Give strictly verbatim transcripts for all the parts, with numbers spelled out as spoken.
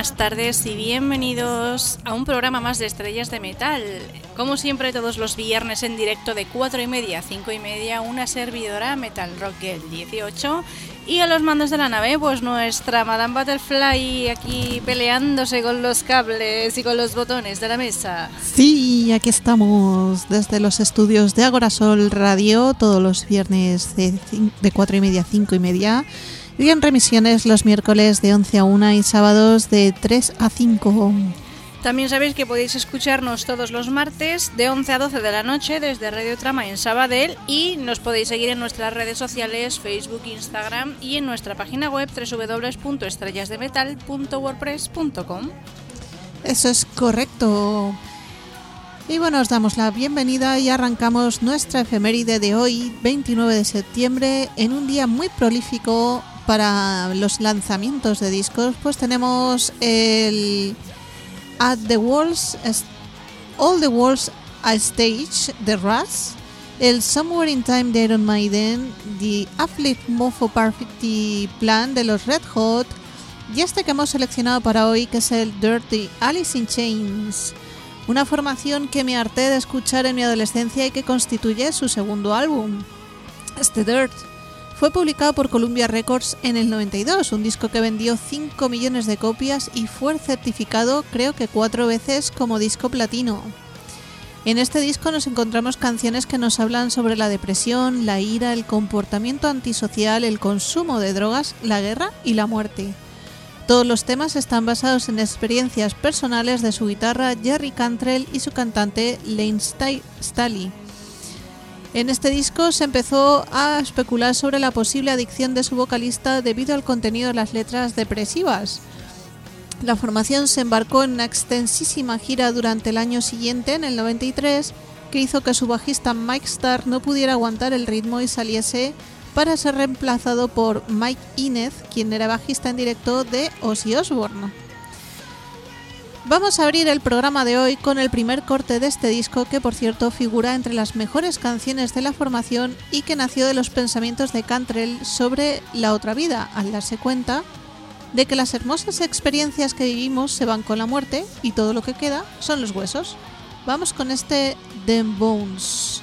buenas tardes y bienvenidos a un programa más de Estrellas de Metal. Como siempre, todos los viernes en directo de cuatro y media a cinco y media, una servidora Metal Rock Girl dieciocho. Y a los mandos de la nave, pues nuestra Madame Butterfly aquí peleándose con los cables y con los botones de la mesa. Sí, aquí estamos desde los estudios de Agorasol Radio todos los viernes de, de cuatro y media a cinco y media. Y en remisiones los miércoles de once a una y sábados de tres a cinco. También sabéis que podéis escucharnos todos los martes de once a doce de la noche desde Radio Trama en Sabadell, y nos podéis seguir en nuestras redes sociales, Facebook, Instagram y en nuestra página web doble u doble u doble u punto estrellas de metal punto wordpress punto com. Eso es correcto. Y bueno, os damos la bienvenida y arrancamos nuestra efeméride de hoy, veintinueve de septiembre, en un día muy prolífico para los lanzamientos de discos. Pues tenemos el At the Walls, All the Walls a Stage de Rush, el Somewhere in Time de Iron Maiden, The Uplift Mofo Perfectly Plan de los Red Hot, y este que hemos seleccionado para hoy, que es el Dirty Alice in Chains, una formación que me harté de escuchar en mi adolescencia y que constituye su segundo álbum. Este Dirt fue publicado por Columbia Records en el noventa y dos, un disco que vendió cinco millones de copias y fue certificado creo que cuatro veces como disco platino. En este disco nos encontramos canciones que nos hablan sobre la depresión, la ira, el comportamiento antisocial, el consumo de drogas, la guerra y la muerte. Todos los temas están basados en experiencias personales de su guitarra Jerry Cantrell y su cantante Lane Staley. En este disco se empezó a especular sobre la posible adicción de su vocalista debido al contenido de las letras depresivas. La formación se embarcó en una extensísima gira durante el año siguiente, en el noventa y tres, que hizo que su bajista Mike Starr no pudiera aguantar el ritmo y saliese para ser reemplazado por Mike Inez, quien era bajista en directo de Ozzy Osbourne. Vamos a abrir el programa de hoy con el primer corte de este disco, que por cierto figura entre las mejores canciones de la formación y que nació de los pensamientos de Cantrell sobre la otra vida, al darse cuenta de que las hermosas experiencias que vivimos se van con la muerte y todo lo que queda son los huesos. Vamos con este Them Bones.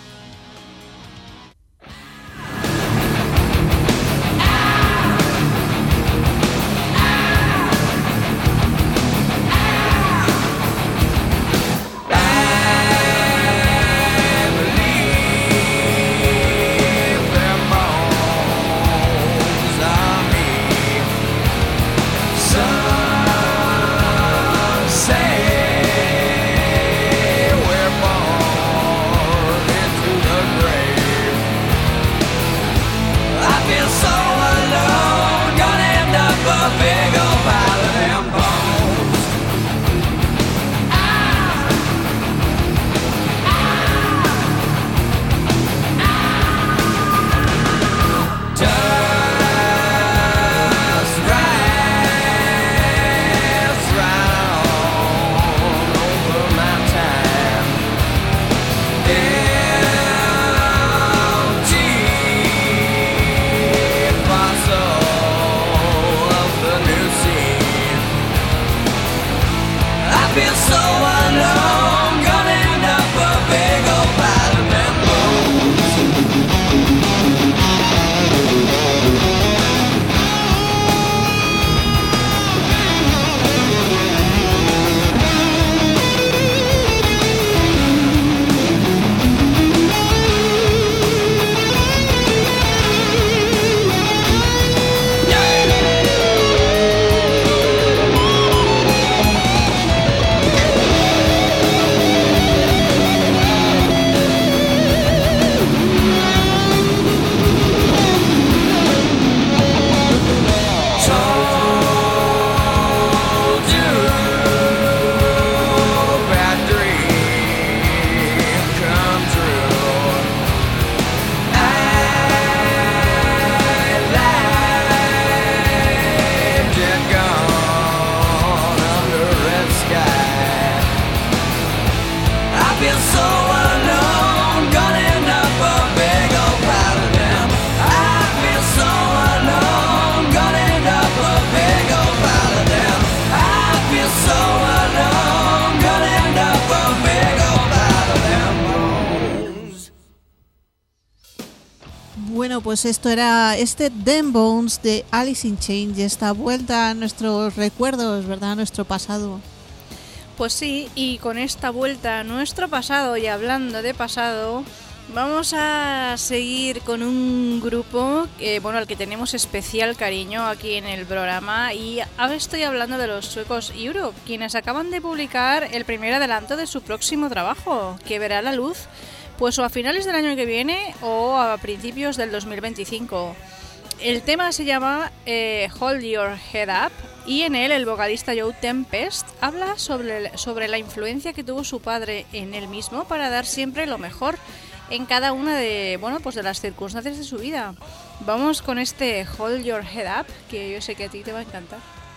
Yeah. Bueno, pues esto era este Them Bones de Alice in Chains, esta vuelta a nuestros recuerdos, ¿verdad? A nuestro pasado. Pues sí, y con esta vuelta a nuestro pasado y hablando de pasado, vamos a seguir con un grupo eh, bueno, al que tenemos especial cariño aquí en el programa, y ahora estoy hablando de los suecos Europe, quienes acaban de publicar el primer adelanto de su próximo trabajo, que verá la luz pues o a finales del año que viene o a principios del dos mil veinticinco. El tema se llama eh, Hold Your Head Up, y en él el vocalista Joe Tempest habla sobre, sobre la influencia que tuvo su padre en él mismo para dar siempre lo mejor en cada una de, bueno, pues de las circunstancias de su vida. Vamos con este Hold Your Head Up, que yo sé que a ti te va a encantar.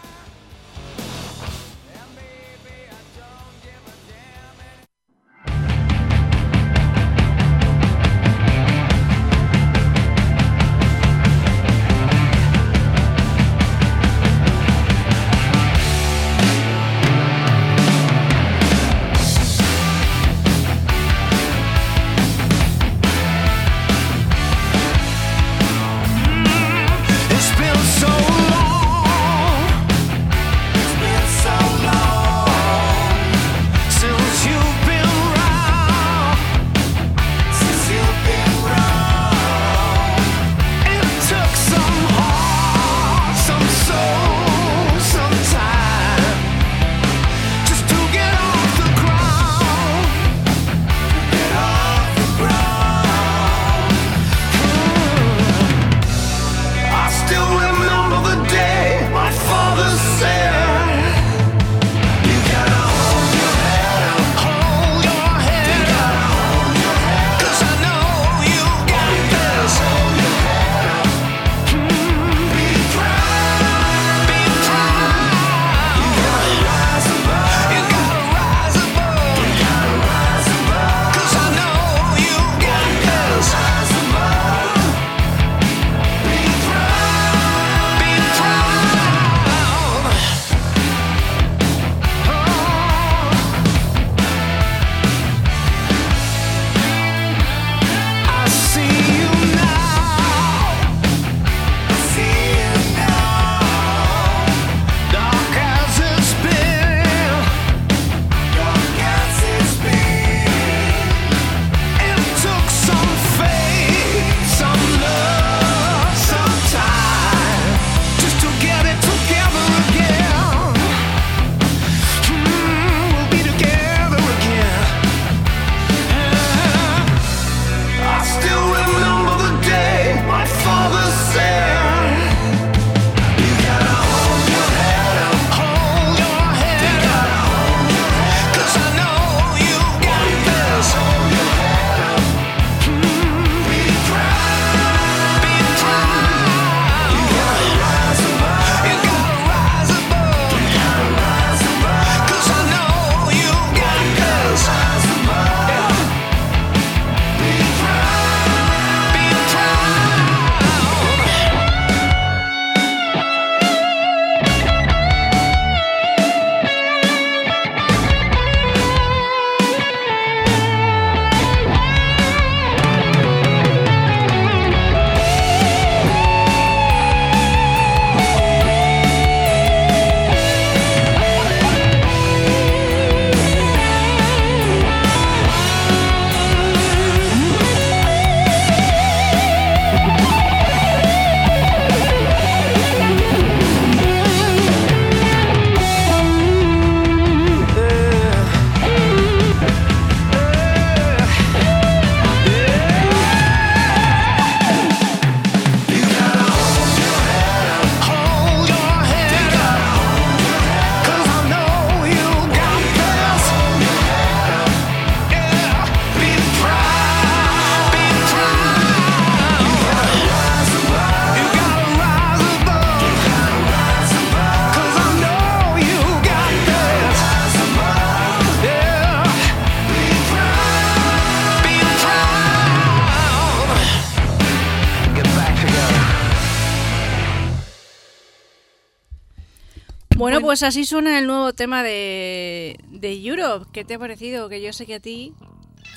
Bueno, pues así suena el nuevo tema de, de Europe. ¿Qué te ha parecido? Que yo sé que a ti...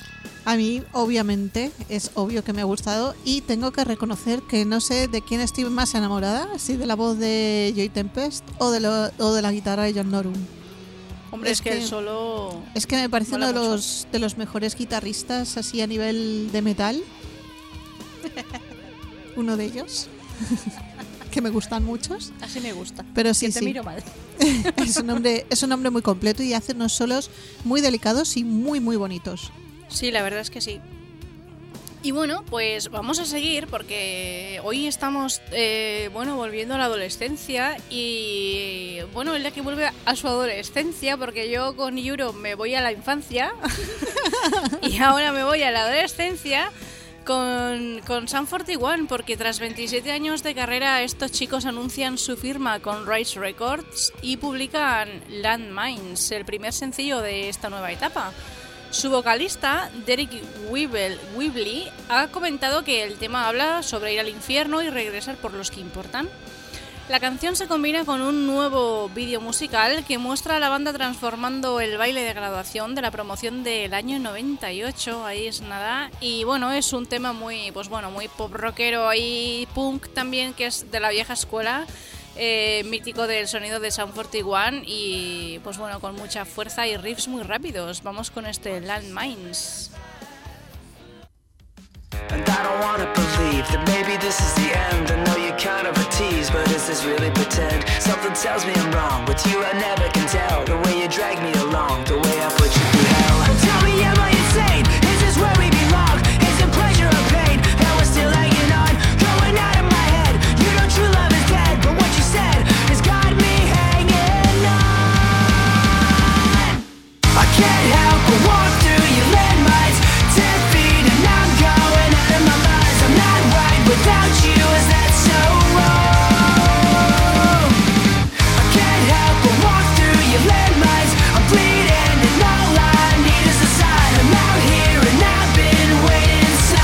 A mí, obviamente, es obvio que me ha gustado y tengo que reconocer que no sé de quién estoy más enamorada, si de la voz de Joey Tempest o de, lo, o de la guitarra de John Norum. Hombre, es, es que, que el solo... Es que me parece uno de los, de los mejores guitarristas así a nivel de metal. Uno de ellos. Que me gustan muchos. Así me gusta. Pero sí, que te sí. miro mal. Es un hombre, es un hombre muy completo y hace unos solos muy delicados y muy, muy bonitos. Sí, la verdad es que sí. Y bueno, pues vamos a seguir porque hoy estamos, eh, bueno, volviendo a la adolescencia y, bueno, el día que vuelve a su adolescencia, porque yo con Yuro me voy a la infancia y ahora me voy a la adolescencia con, con Sum cuarenta y uno, porque tras veintisiete años de carrera estos chicos anuncian su firma con Rise Records y publican Landmines, el primer sencillo de esta nueva etapa. Su vocalista, Derek Whibley, ha comentado que el tema habla sobre ir al infierno y regresar por los que importan. La canción se combina con un nuevo vídeo musical que muestra a la banda transformando el baile de graduación de la promoción del año noventa y ocho, ahí es nada, y bueno, es un tema muy, pues bueno, muy pop rockero y punk también, que es de la vieja escuela. Eh, mítico del sonido de Sum cuarenta y uno y pues bueno, con mucha fuerza y riffs muy rápidos. Vamos con este Landmines. And I don't wanna believe that maybe this is the end. I know you're kind of a tease, but is this really pretend? Something tells me I'm wrong. With you I never can tell. The way you drag me along, the way I put you through hell. Well, tell me, am I insane? Is this where we belong? Is it pleasure or pain? And we're still hanging on, going out of my head. You know true love is dead, but what you said has got me hanging on. I can't help but walk through your landmines, ten feet and I'm going out of my mind. I'm not right without you, is that so wrong? I can't help but walk through your landmines. I'm bleeding and all I need is a sign. I'm out here and I've been waiting so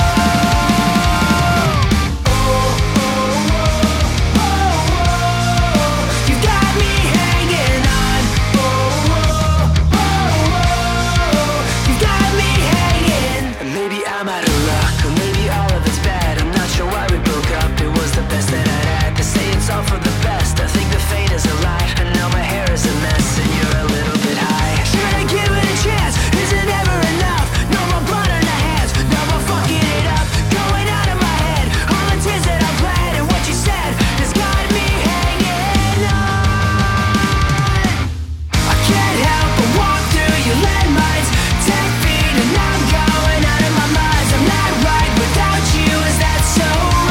long. Oh, oh, oh, oh, oh. You got me hanging on. Oh, oh, oh, oh. You got me hanging. Maybe I'm out of luck, or maybe all of it's bad. I'm not sure why we broke up. It was the best that I'd had. They say it's all for the best. I think the fate is a lie. And now my hair is a mess, and you're a little bit high. Should I give it a chance? Is it ever enough? No more blood on the hands, no more fucking it up. Going out of my head, all the tears that I bled, and what you said has got me hanging on. I can't help but walk through your landmines, ten feet and I'm going out of my mind. I'm not right without you, is that so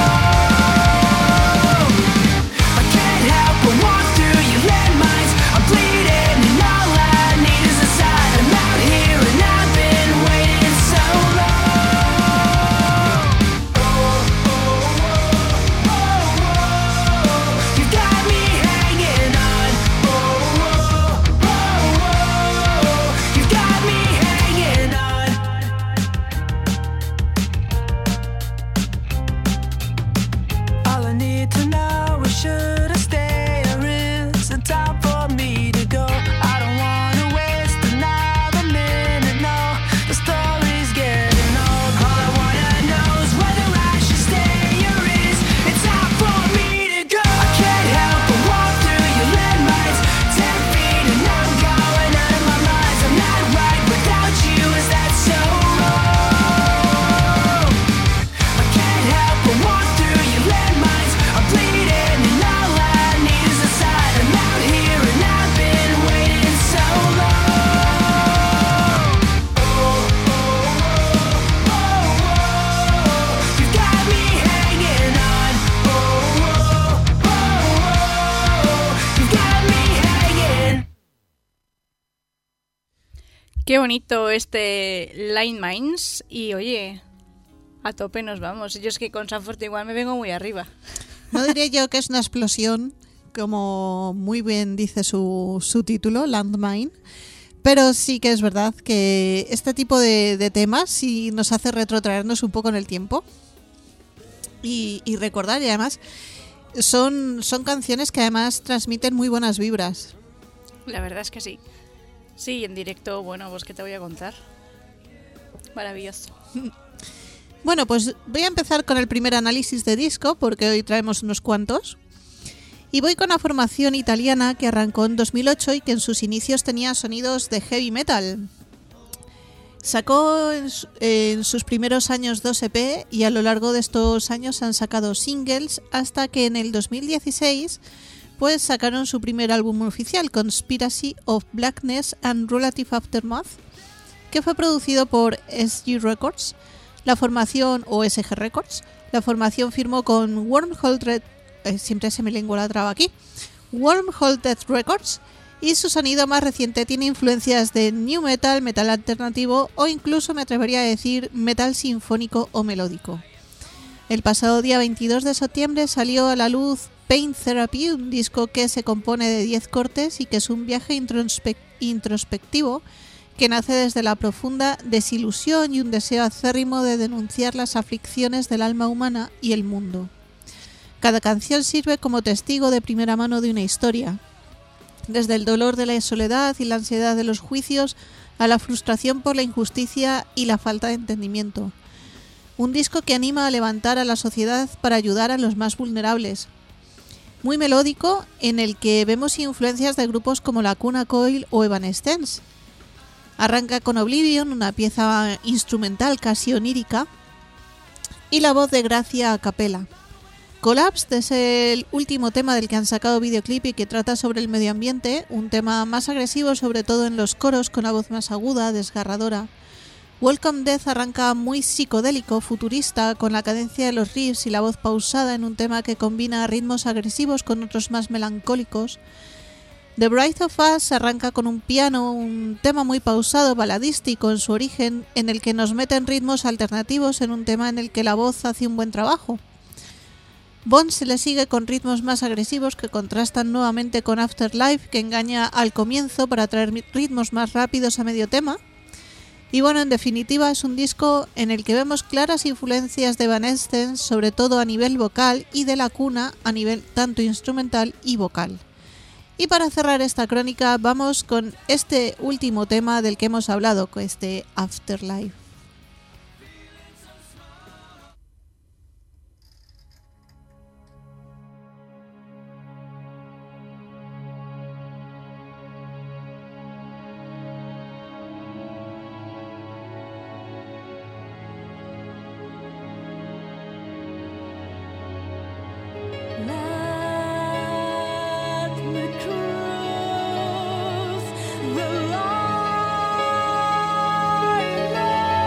wrong? I can't help but walk through your landmines. I'm bleeding and all I need is a sign. I'm out here and I've been waiting so long. Oh, oh, oh, oh, oh. You got me hanging on. Oh, oh, oh, oh. You got me hanging on. All I need to know is should I stay or is it time for me to go? I don't wanna waste another minute, no. The story's getting old. All I wanna know is whether I should stay or is it time for me to go? I can't help but walk through your landmines, ten feet and I'm going out of my mind. I'm not right without you, is that so wrong? I can't help but walk through your landmines. I'm bleeding and all I need is a sign. I'm out here and I've been waiting so long. Oh, oh, oh, oh, oh. You got me hanging on. Oh, oh, oh, oh. You got me hanging. Qué bonito este Landmines y oye, a tope nos vamos. Yo es que con Sum cuarenta y uno me vengo muy arriba. No diría yo que es una explosión, como muy bien dice su, su título, Landmine, pero sí que es verdad que este tipo de, de temas sí nos hace retrotraernos un poco en el tiempo y, y recordar, y además son, son canciones que además transmiten muy buenas vibras. La verdad es que sí. Sí, en directo, bueno, pues qué te voy a contar. Maravilloso. Bueno, pues voy a empezar con el primer análisis de disco, porque hoy traemos unos cuantos. Y voy con una formación italiana que arrancó en dos mil ocho y que en sus inicios tenía sonidos de heavy metal. Sacó en, su, en sus primeros años dos E P y a lo largo de estos años han sacado singles hasta que en el dos mil dieciséis pues sacaron su primer álbum oficial, Conspiracy of Blackness and Relative Aftermath, que fue producido por S G Records, la formación o S G Records. La formación firmó con Wormhole Red, eh, siempre se me lengua la traba aquí, Wormhole Death Records, y su sonido más reciente tiene influencias de new metal, metal alternativo o incluso me atrevería a decir metal sinfónico o melódico. El pasado día veintidós de septiembre salió a la luz Pain Therapy, un disco que se compone de diez cortes y que es un viaje introspec- introspectivo que nace desde la profunda desilusión y un deseo acérrimo de denunciar las aflicciones del alma humana y el mundo. Cada canción sirve como testigo de primera mano de una historia, desde el dolor de la soledad y la ansiedad de los juicios a la frustración por la injusticia y la falta de entendimiento. Un disco que anima a levantar a la sociedad para ayudar a los más vulnerables. Muy melódico, en el que vemos influencias de grupos como Lacuna Coil o Evanescence. Arranca con Oblivion, una pieza instrumental casi onírica, y la voz de Gracia a capela. Collapse es el último tema del que han sacado videoclip y que trata sobre el medio ambiente, un tema más agresivo sobre todo en los coros con la voz más aguda, desgarradora. Welcome Death arranca muy psicodélico, futurista, con la cadencia de los riffs y la voz pausada en un tema que combina ritmos agresivos con otros más melancólicos. The Bride of Us arranca con un piano, un tema muy pausado, baladístico en su origen, en el que nos meten ritmos alternativos en un tema en el que la voz hace un buen trabajo. Bond se le sigue con ritmos más agresivos que contrastan nuevamente con Afterlife, que engaña al comienzo para traer ritmos más rápidos a medio tema. Y bueno, en definitiva es un disco en el que vemos claras influencias de Evanescence, sobre todo a nivel vocal, y de Lacuna a nivel tanto instrumental y vocal. Y para cerrar esta crónica vamos con este último tema del que hemos hablado, con este Afterlife. The line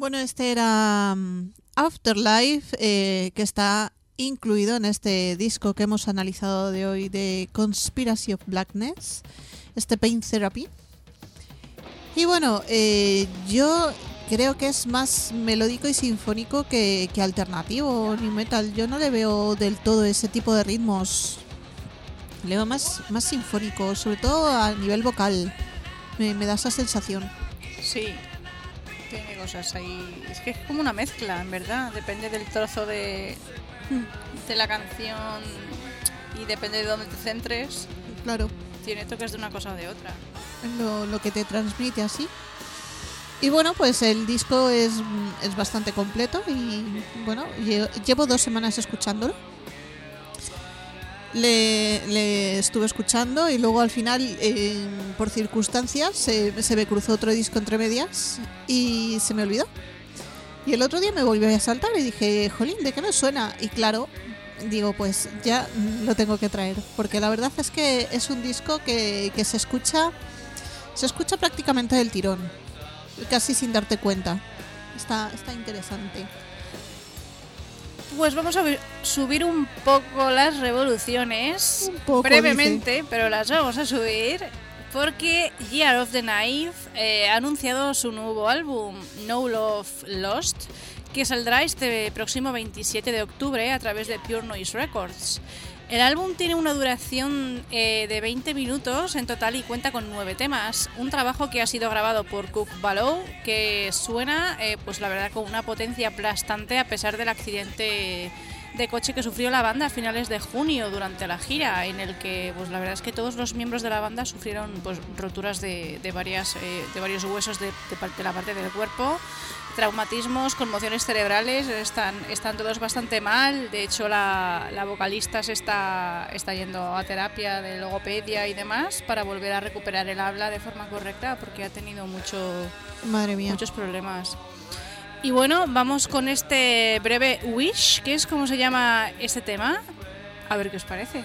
Bueno, este era um, Afterlife, eh, que está incluido en este disco que hemos analizado de hoy de Conspiracy of Blackness, este Pain Therapy. Y bueno, eh, yo creo que es más melódico y sinfónico que, que alternativo, new metal. Yo no le veo del todo ese tipo de ritmos. Le veo más, más sinfónico, sobre todo a nivel vocal. Me, me da esa sensación. Sí, tiene cosas ahí. Es que es como una mezcla, en verdad. Depende del trozo de, de la canción y depende de dónde te centres. Claro. Tiene toques de una cosa o de otra. Es lo, lo que te transmite así. Y bueno, pues el disco es, es bastante completo y bueno, lle- llevo dos semanas escuchándolo. Le, le estuve escuchando y luego al final, eh, por circunstancias, se, se me cruzó otro disco entre medias y se me olvidó. Y el otro día me volvió a saltar y dije, jolín, ¿de qué me suena? Y claro, digo, pues ya lo tengo que traer, porque la verdad es que es un disco que, que se escucha, se escucha prácticamente del tirón, casi sin darte cuenta. Está, está interesante. Pues vamos a ver- subir un poco las revoluciones, Un poco, brevemente, dice. pero las vamos a subir porque Year of the Knife eh, ha anunciado su nuevo álbum, No Love Lost, que saldrá este próximo veintisiete de octubre a través de Pure Noise Records. El álbum tiene una duración eh, de veinte minutos en total y cuenta con nueve temas. Un trabajo que ha sido grabado por Cook Ballow, que suena, eh, pues la verdad, con una potencia aplastante a pesar del accidente de coche que sufrió la banda a finales de junio durante la gira, en el que, pues la verdad es que todos los miembros de la banda sufrieron pues roturas de, de varias eh, de varios huesos de, de, par- de la parte del cuerpo. Traumatismos, conmociones cerebrales, están, están todos bastante mal. De hecho, la, la vocalista se está, está yendo a terapia de logopedia y demás para volver a recuperar el habla de forma correcta, porque ha tenido mucho, Madre mía. muchos problemas. Y bueno, vamos con este breve Wish, que es como se llama este tema. A ver qué os parece.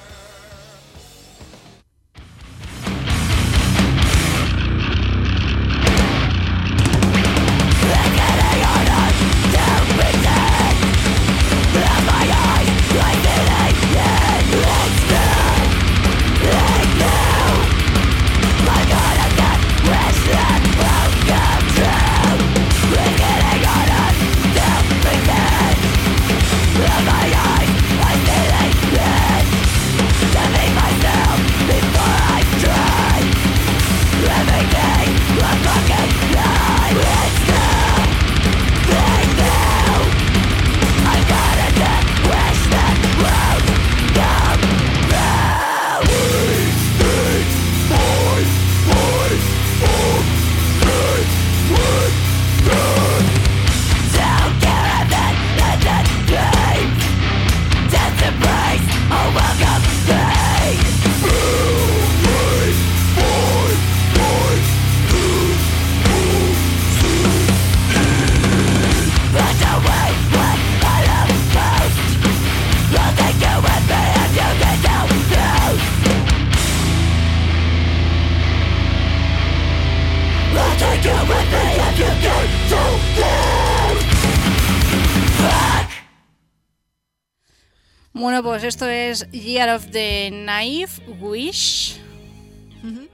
Bueno, pues esto es Year of the Knife, Wish. Ujú.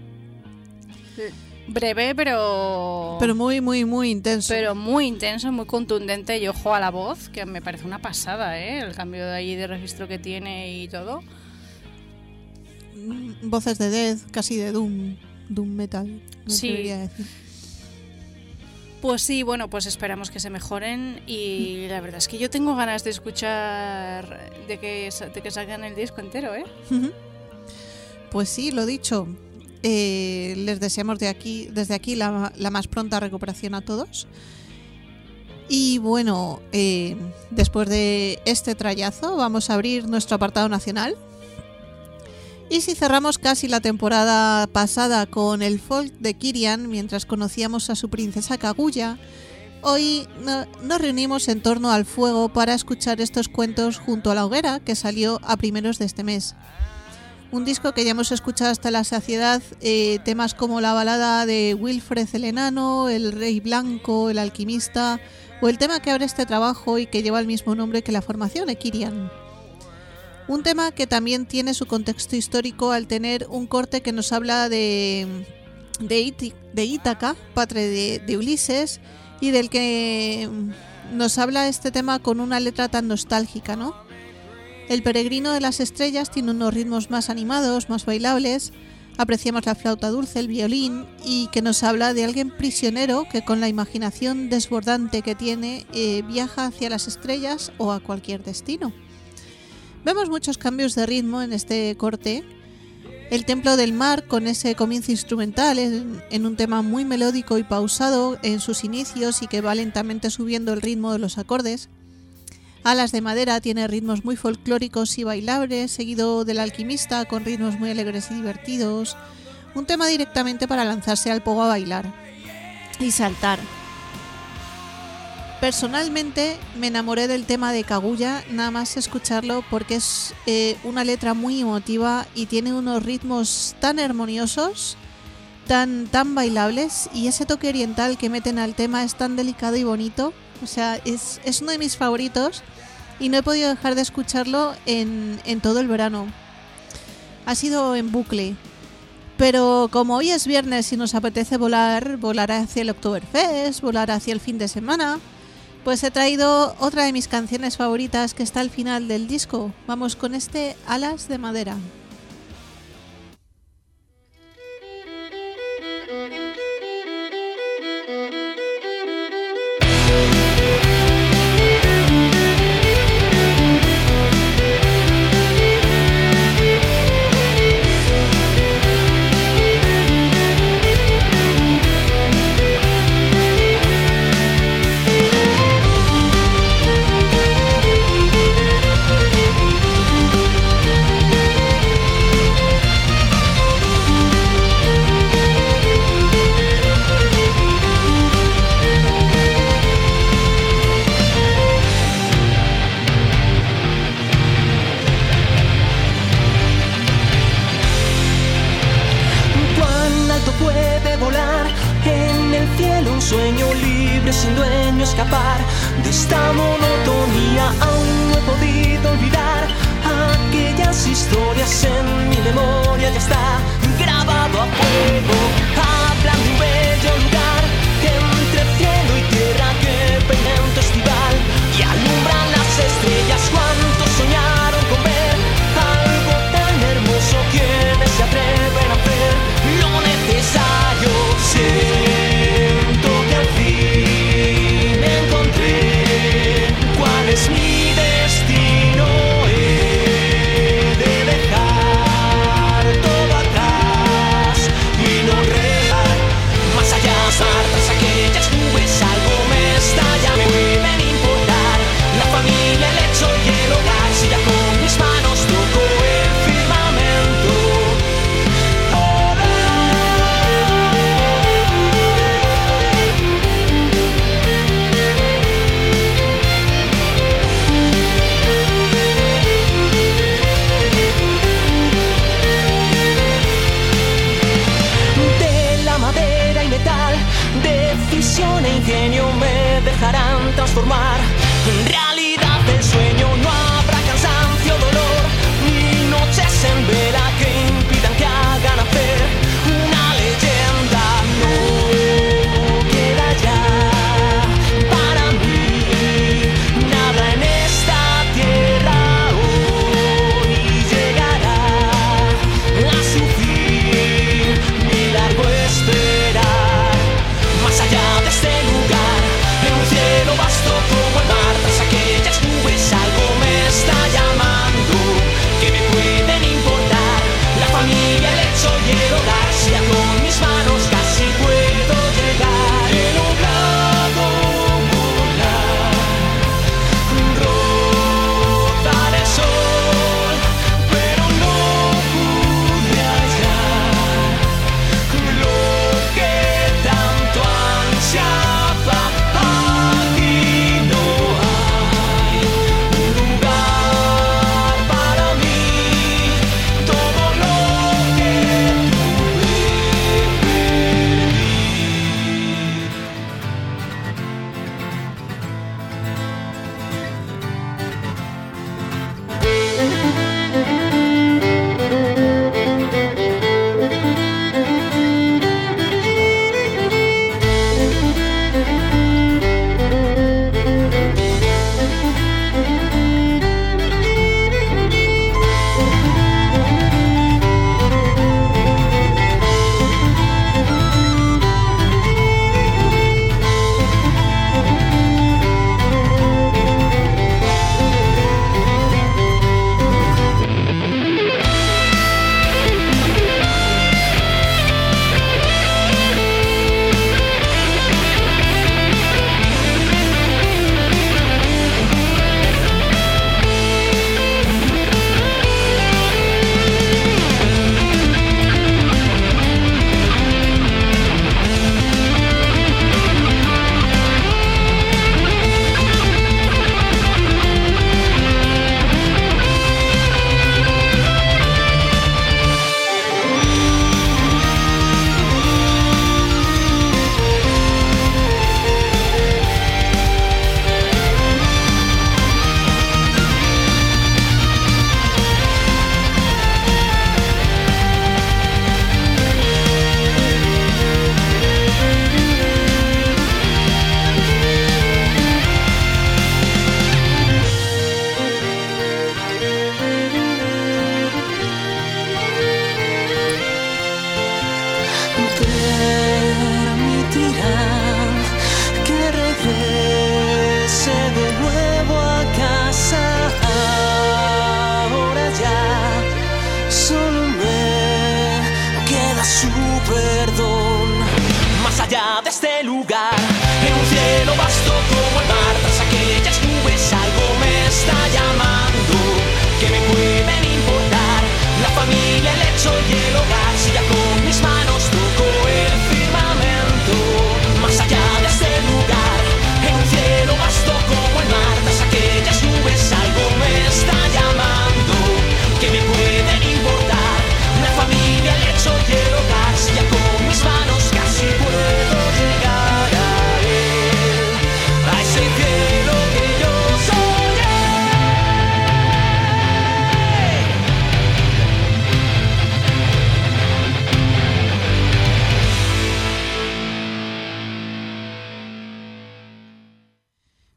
Breve, pero... Pero muy, muy, muy intenso. pero muy intenso, muy contundente, y ojo a la voz, que me parece una pasada, ¿eh? El cambio de ahí de registro que tiene y todo. Mm, Voces de death, casi de doom, doom metal, me Sí. atrevería a decir. Pues sí, bueno, pues esperamos que se mejoren, y la verdad es que yo tengo ganas de escuchar, de que, sa- de que salgan el disco entero, ¿eh? Ujú. Pues sí, lo dicho. Eh, les deseamos de aquí, desde aquí la, la más pronta recuperación a todos. Y bueno, eh, después de este trayazo vamos a abrir nuestro apartado nacional. Y si cerramos casi la temporada pasada con el folk de Kirian mientras conocíamos a su princesa Kaguya, hoy no- nos reunimos en torno al fuego para escuchar estos cuentos junto a la hoguera, que salió a primeros de este mes. Un disco que ya hemos escuchado hasta la saciedad, eh, temas como la balada de Wilfred el Enano, El Rey Blanco, El Alquimista, o el tema que abre este trabajo y que lleva el mismo nombre que la formación, Ekirian. Un tema que también tiene su contexto histórico al tener un corte que nos habla de, de, Iti, de Ítaca, padre de, de Ulises, y del que nos habla este tema con una letra tan nostálgica, ¿no? El peregrino de las estrellas tiene unos ritmos más animados, más bailables. Apreciamos la flauta dulce, el violín, y que nos habla de alguien prisionero que con la imaginación desbordante que tiene eh, viaja hacia las estrellas o a cualquier destino. Vemos muchos cambios de ritmo en este corte. El Templo del Mar, con ese comienzo instrumental en, en un tema muy melódico y pausado en sus inicios y que va lentamente subiendo el ritmo de los acordes. Alas de Madera tiene ritmos muy folclóricos y bailables, seguido del Alquimista con ritmos muy alegres y divertidos. Un tema directamente para lanzarse al pogo a bailar y saltar. Personalmente me enamoré del tema de Kaguya nada más escucharlo porque es eh, una letra muy emotiva y tiene unos ritmos tan armoniosos, tan, tan bailables, y ese toque oriental que meten al tema es tan delicado y bonito. O sea, es, es uno de mis favoritos y no he podido dejar de escucharlo en, en todo el verano. Ha sido en bucle. Pero como hoy es viernes y nos apetece volar, volar hacia el Oktoberfest, volar hacia el fin de semana, pues he traído otra de mis canciones favoritas que está al final del disco. Vamos con este Alas de Madera. Sueño libre sin dueño, escapar de esta monotonía. Aún no he podido olvidar aquellas historias en mi memoria. Ya está grabado a fuego. Hablan de un bello lugar entre cielo y tierra que peina en tu estival y alumbran las estrellas. Cuántos soñaron con ver algo tan hermoso. Quienes se atreven a hacer lo necesario. Sí. Es mi destino, he de dejar todo atrás y no regar más allá, tras aquellas nubes. Algo me estalla, me pueden importar la familia, el hecho y el hogar. Si ya con mis manos toco el firmamento. Decisión e ingenio me dejarán transformar en realidad el sueño. No habrá cansancio, dolor, ni noches en vela que impidan que hagan hacer una leyenda. No queda ya para mí nada en esta tierra. Hoy llegará a su fin mi largo esperar. Más allá de este lugar, en un cielo vasto como el mar, tras aquel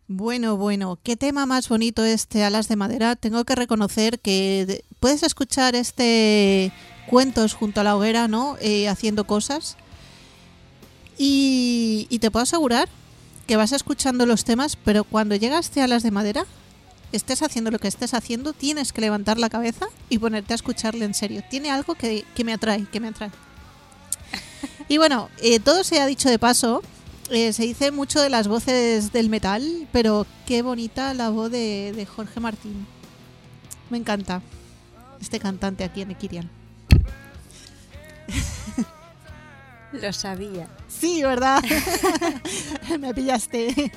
Bueno, bueno, qué tema más bonito este Alas de Madera. Tengo que reconocer que de- puedes escuchar este cuentos junto a la hoguera, ¿no? Eh, haciendo cosas. Y, y te puedo asegurar que vas escuchando los temas, pero cuando llegas a Alas de Madera, estés haciendo lo que estés haciendo, tienes que levantar la cabeza y ponerte a escucharle en serio. Tiene algo que, que me atrae, que me atrae. Y bueno, eh, todo se ha dicho de paso. Eh, se dice mucho de las voces del metal, pero qué bonita la voz de, de Jorge Martín. Me encanta este cantante aquí en Equirian. Lo sabía. Sí, ¿verdad? Me pillaste.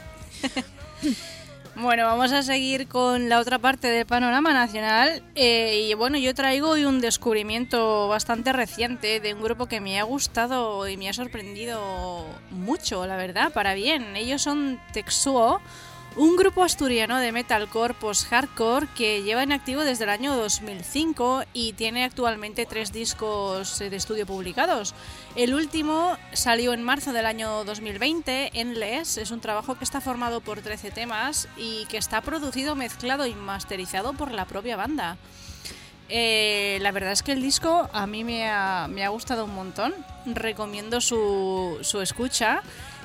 Bueno, vamos a seguir con la otra parte del panorama nacional. Eh, y bueno, yo traigo hoy un descubrimiento bastante reciente de un grupo que me ha gustado y me ha sorprendido mucho, la verdad, para bien. Ellos son Texuo, un grupo asturiano de metalcore post-hardcore que lleva en activo desde el año dos mil cinco y tiene actualmente tres discos de estudio publicados. El último salió en marzo del año dos mil veinte, Endless. Es un trabajo que está formado por trece temas y que está producido, mezclado y masterizado por la propia banda. Eh, la verdad es que el disco a mí me ha, me ha gustado un montón. Recomiendo su, su escucha.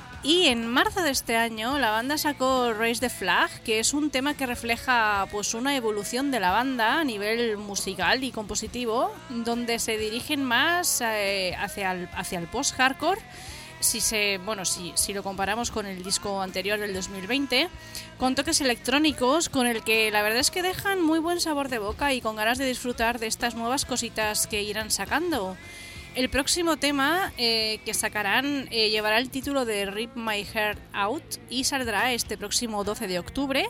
Y en marzo de este año la banda sacó Raise the Flag, que es un tema que refleja pues una evolución de la banda a nivel musical y compositivo, donde se dirigen más eh, hacia el, hacia el post-hardcore. Si se, bueno, si, si lo comparamos con el disco anterior del dos mil veinte, con toques electrónicos, con el que la verdad es que dejan muy buen sabor de boca y con ganas de disfrutar de estas nuevas cositas que irán sacando. El próximo tema eh, que sacarán eh, llevará el título de Rip My Heart Out y saldrá este próximo doce de octubre.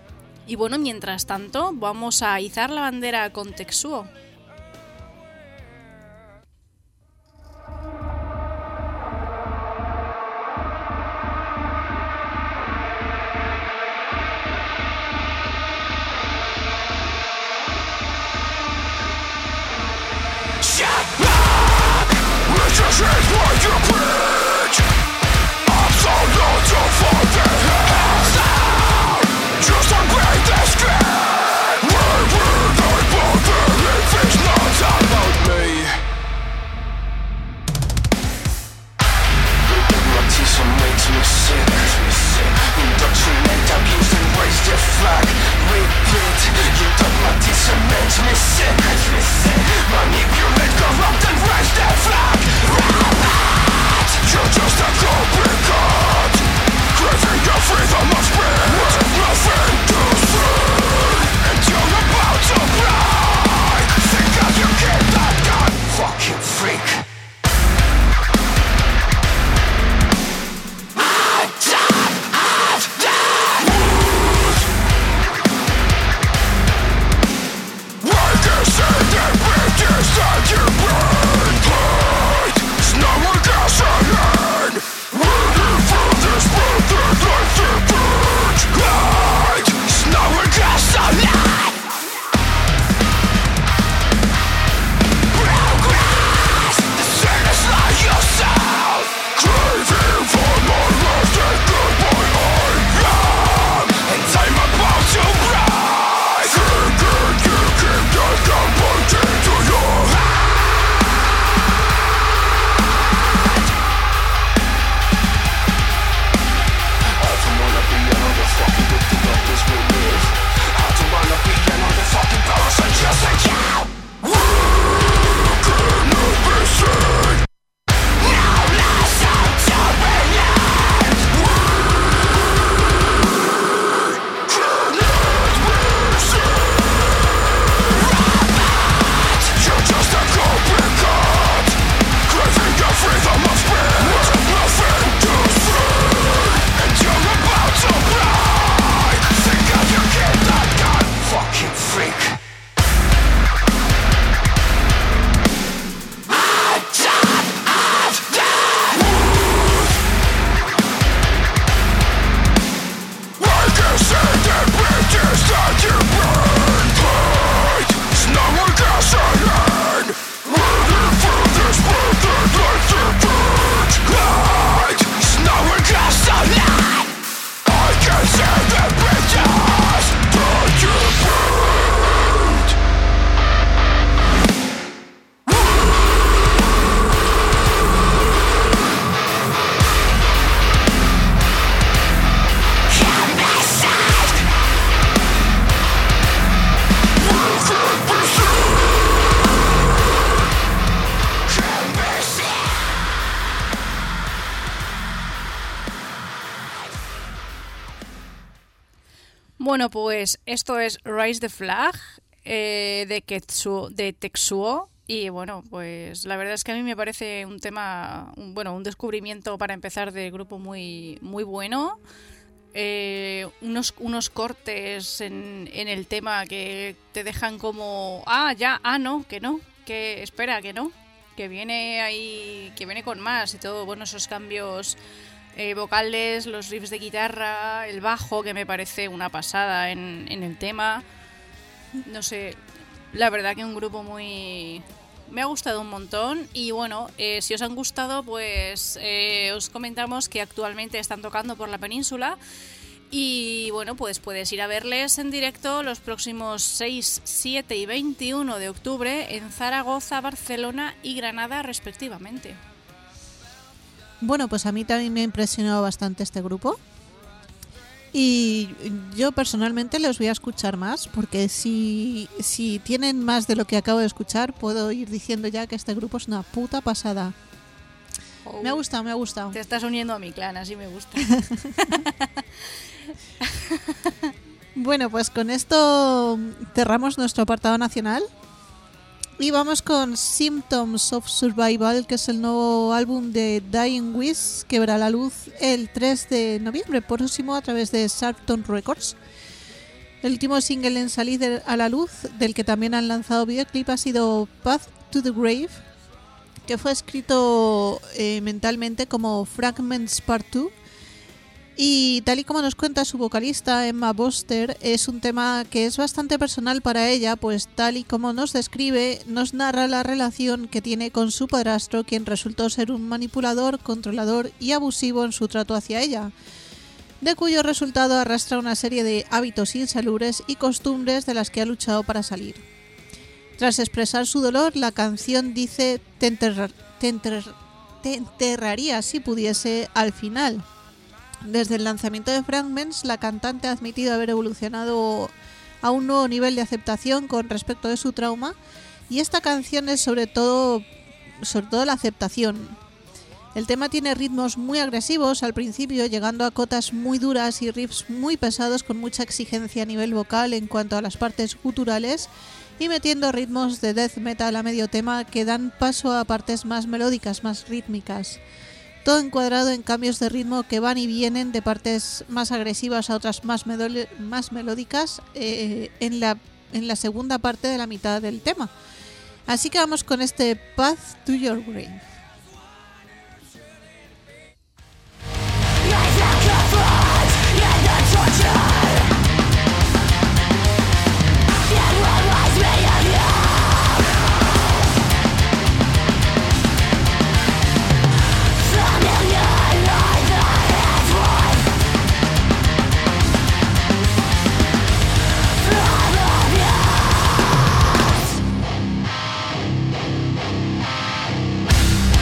Y bueno, mientras tanto, vamos a izar la bandera con Texuo. I can see them Bueno, pues esto es Raise the Flag eh, de, Ketsuo, de Tetsuo. Y bueno, pues la verdad es que a mí me parece un tema, un, bueno, un descubrimiento para empezar de grupo muy, muy bueno. Eh, unos, unos cortes en, en el tema que te dejan como, ah, ya, ah, no, que no, que espera, que no, que viene ahí, que viene con más y todo, bueno, esos cambios eh, vocales, los riffs de guitarra, el bajo, que me parece una pasada en, en el tema. No sé, la verdad que un grupo muy... me ha gustado un montón y bueno, eh, si os han gustado, pues eh, os comentamos que actualmente están tocando por la península y bueno, pues puedes ir a verles en directo los próximos seis, siete y veintiuno de octubre en Zaragoza, Barcelona y Granada respectivamente. Bueno, pues a mí también me ha impresionado bastante este grupo. Y yo personalmente los voy a escuchar más, porque si, si tienen más de lo que acabo de escuchar, puedo ir diciendo ya que este grupo es una puta pasada. Oh, me ha gustado, me ha gustado. Te estás uniendo a mi clan, así me gusta. Bueno, pues con esto cerramos nuestro apartado nacional. Y vamos con Symptoms of Survival, que es el nuevo álbum de Dying Wish, que verá la luz el tres de noviembre próximo a través de Sharpton Records. El último single en salir a la luz, del que también han lanzado videoclip, ha sido Path to the Grave, que fue escrito eh, mentalmente como Fragments Part dos. Y tal y como nos cuenta su vocalista Emma Boster, es un tema que es bastante personal para ella, pues tal y como nos describe, nos narra la relación que tiene con su padrastro, quien resultó ser un manipulador, controlador y abusivo en su trato hacia ella, de cuyo resultado arrastra una serie de hábitos insalubres y costumbres de las que ha luchado para salir. Tras expresar su dolor, la canción dice te, enterrar, te, enterrar, te enterraría si pudiese al final. Desde el lanzamiento de Fragments, la cantante ha admitido haber evolucionado a un nuevo nivel de aceptación con respecto de su trauma, y esta canción es sobre todo, sobre todo la aceptación. El tema tiene ritmos muy agresivos al principio, llegando a cotas muy duras y riffs muy pesados con mucha exigencia a nivel vocal en cuanto a las partes guturales, y metiendo ritmos de death metal a medio tema que dan paso a partes más melódicas, más rítmicas. Todo encuadrado en cambios de ritmo que van y vienen de partes más agresivas a otras más, medol- más melódicas eh, en, la, en la segunda parte de la mitad del tema. Así que vamos con este Path to Your Grave. We'll be right back.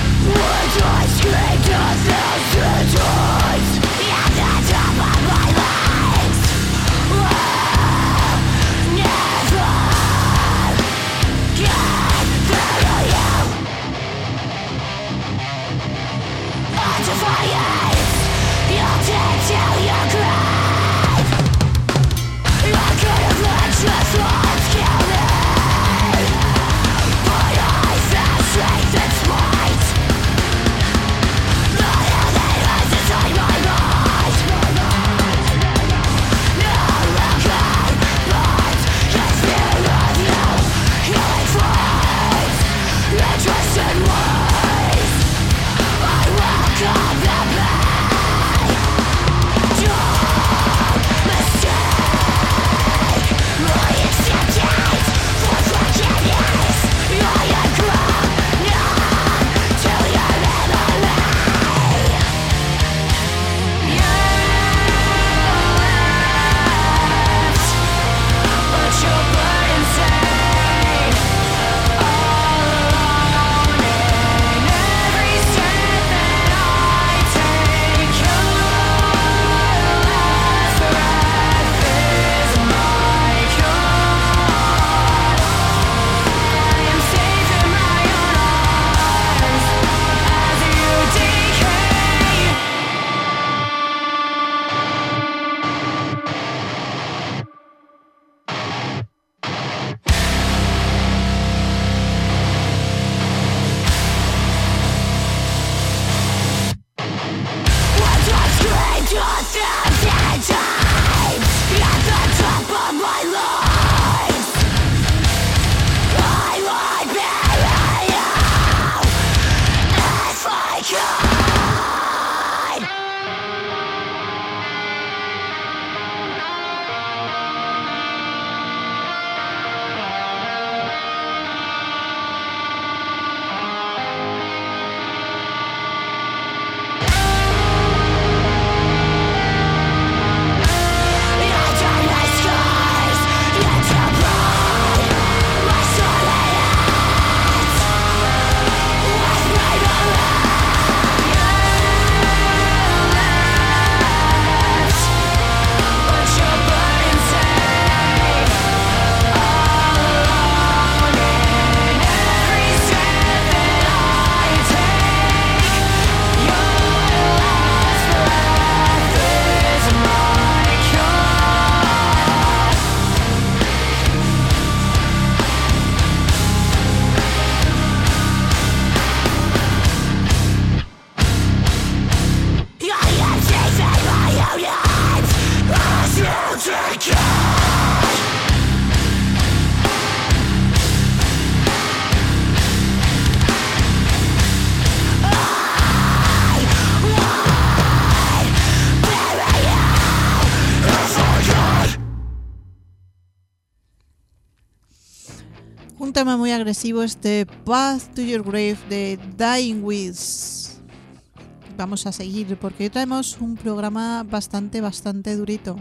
Un tema muy agresivo, este Path to Your Grave de Dying Wiz. Vamos a seguir porque hoy traemos un programa bastante, bastante durito.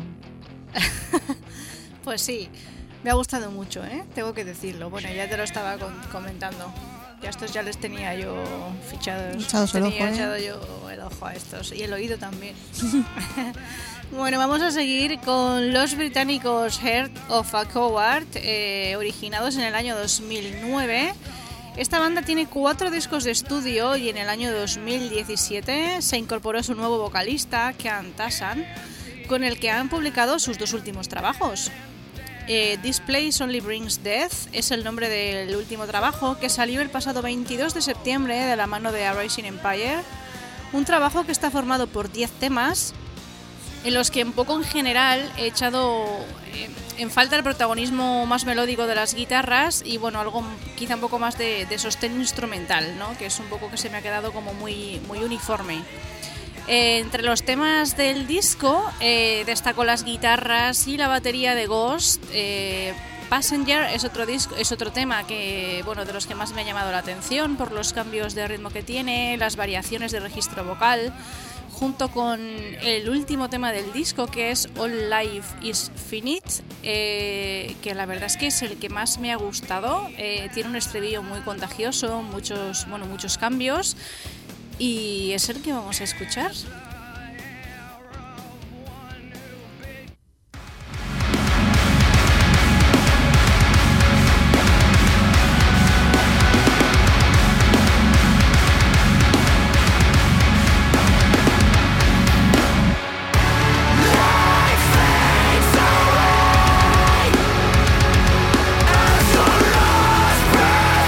Pues sí, me ha gustado mucho, ¿eh? Tengo que decirlo. Bueno, ya te lo estaba con- comentando. Ya estos ya les tenía yo fichados. Echados el tenía ojo, ¿eh? echado yo el ojo a estos. Y el oído también. Bueno, vamos a seguir con los británicos Heart of a Coward, eh, originados en el año dos mil nueve. Esta banda tiene cuatro discos de estudio y en el año dos mil diecisiete se incorporó su nuevo vocalista, Kean Tassan, con el que han publicado sus dos últimos trabajos. Eh, This Place Only Brings Death es el nombre del último trabajo que salió el pasado veintidós de septiembre de la mano de A Rising Empire, un trabajo que está formado por diez temas en los que un poco en general he echado eh, en falta el protagonismo más melódico de las guitarras y bueno, algo quizá un poco más de, de sostén instrumental, ¿no? Que es un poco que se me ha quedado como muy, muy uniforme. Eh, entre los temas del disco eh, destaco las guitarras y la batería de Ghost. eh, Passenger es otro disco, es otro tema que, bueno, de los que más me ha llamado la atención por los cambios de ritmo que tiene, las variaciones de registro vocal, junto con el último tema del disco que es All Life is Finite, eh, que la verdad es que es el que más me ha gustado. Eh, tiene un estribillo muy contagioso, muchos, bueno, muchos cambios y es el que vamos a escuchar.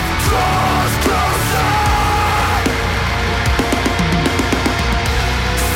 Closer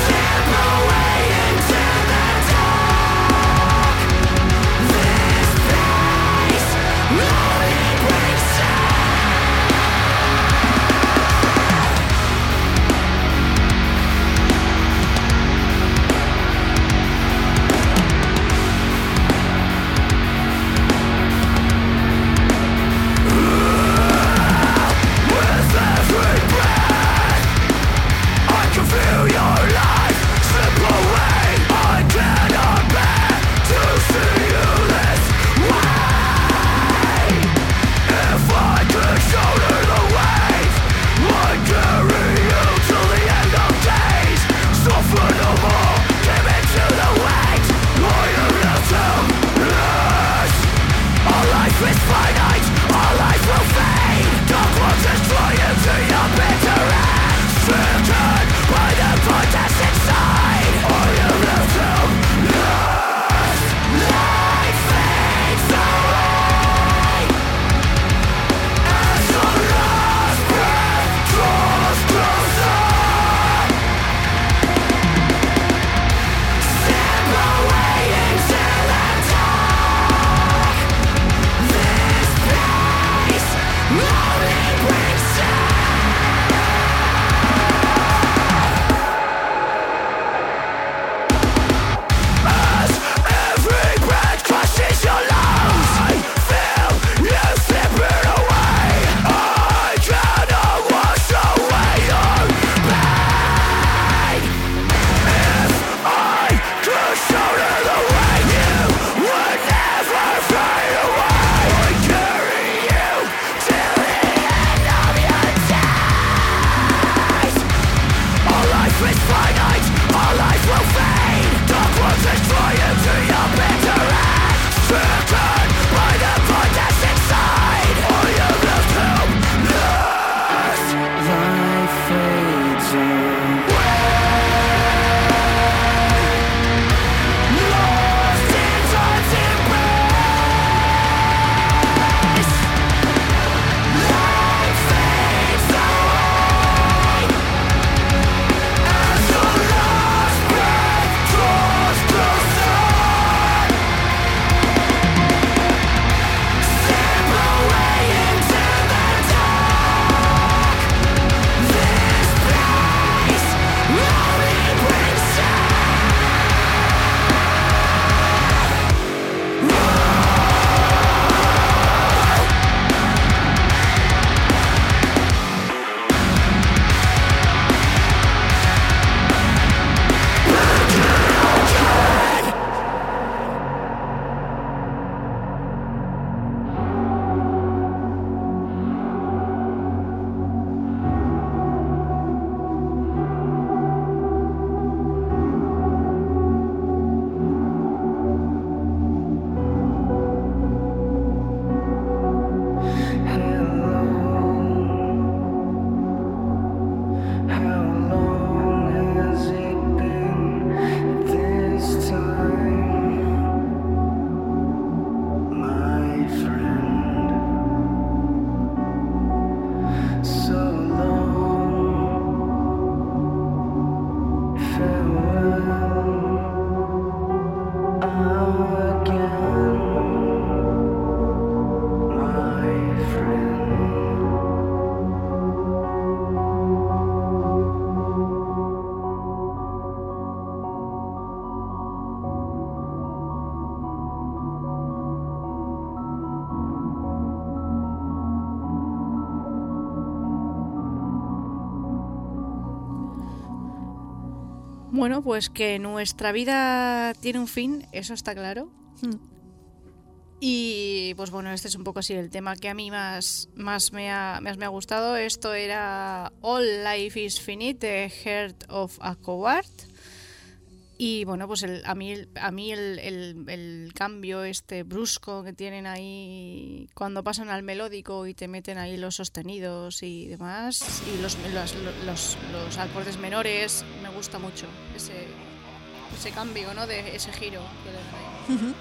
Bueno, pues que nuestra vida tiene un fin, eso está claro. Mm. Y pues bueno, este es un poco así el tema que a mí más, más, me, ha, más me ha gustado. Esto era All Life is Finite, The Heart of a Coward. Y bueno, pues el, a mí, a mí el, el, el cambio este brusco que tienen ahí cuando pasan al melódico y te meten ahí los sostenidos y demás, y los, los, los, los acordes menores, me gusta mucho ese, ese cambio, ¿no? De ese giro que le dan ahí. Uh-huh.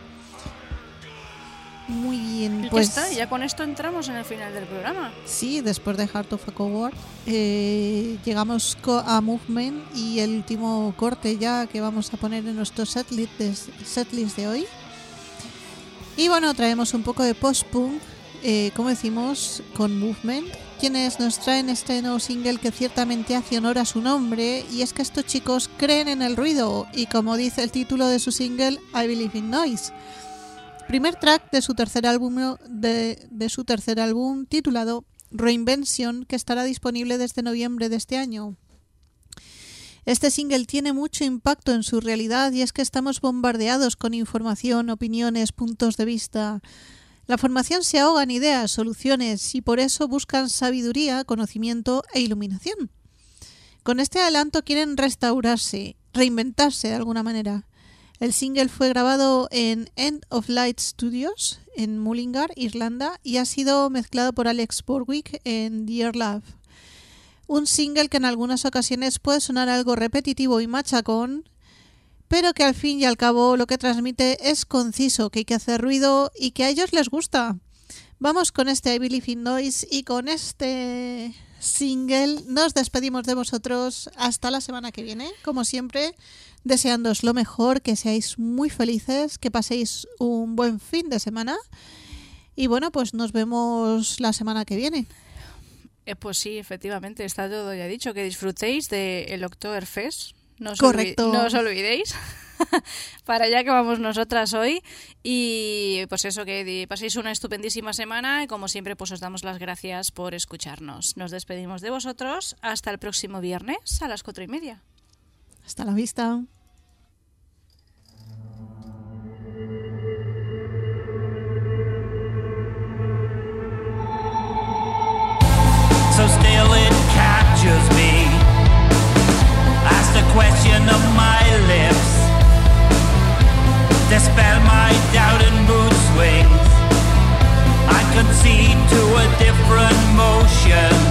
Muy bien, ¿Y pues qué está? Ya con esto entramos en el final del programa. sí, después de Heart of a Coward eh, llegamos co- a Movement y el último corte ya que vamos a poner en nuestro setlist de, setlist de hoy. Y bueno, traemos un poco de post-punk, eh, como decimos, con Movement, quienes nos traen este nuevo single que ciertamente hace honor a su nombre, y es que estos chicos creen en el ruido, y como dice el título de su single, I Believe in Noise. Primer track de su tercer álbum de, de su tercer álbum titulado Reinvention, que estará disponible desde noviembre de este año. Este single tiene mucho impacto en su realidad y es que estamos bombardeados con información, opiniones, puntos de vista. La formación se ahoga en ideas, soluciones y por eso buscan sabiduría, conocimiento e iluminación. Con este adelanto quieren restaurarse, reinventarse de alguna manera. El single fue grabado en End of Light Studios, en Mullingar, Irlanda, y ha sido mezclado por Alex Borwick en Dear Love. Un single que en algunas ocasiones puede sonar algo repetitivo y machacón, pero que al fin y al cabo lo que transmite es conciso, que hay que hacer ruido y que a ellos les gusta. Vamos con este I Believe in Noise y con este single nos despedimos de vosotros hasta la semana que viene, como siempre, deseándoos lo mejor, que seáis muy felices, que paséis un buen fin de semana y bueno, pues nos vemos la semana que viene. Eh, pues sí, efectivamente, está todo ya dicho, que disfrutéis del Oktoberfest. No os Correcto. olvi- no os olvidéis. Para allá que vamos nosotras hoy y pues eso, que di- paséis una estupendísima semana y como siempre pues os damos las gracias por escucharnos. Nos despedimos de vosotros hasta el próximo viernes a las cuatro y media. Hasta la vista. So still it captures me. Ask the question of my lips. Dispel my doubt and mood swings. I concede to a different motion.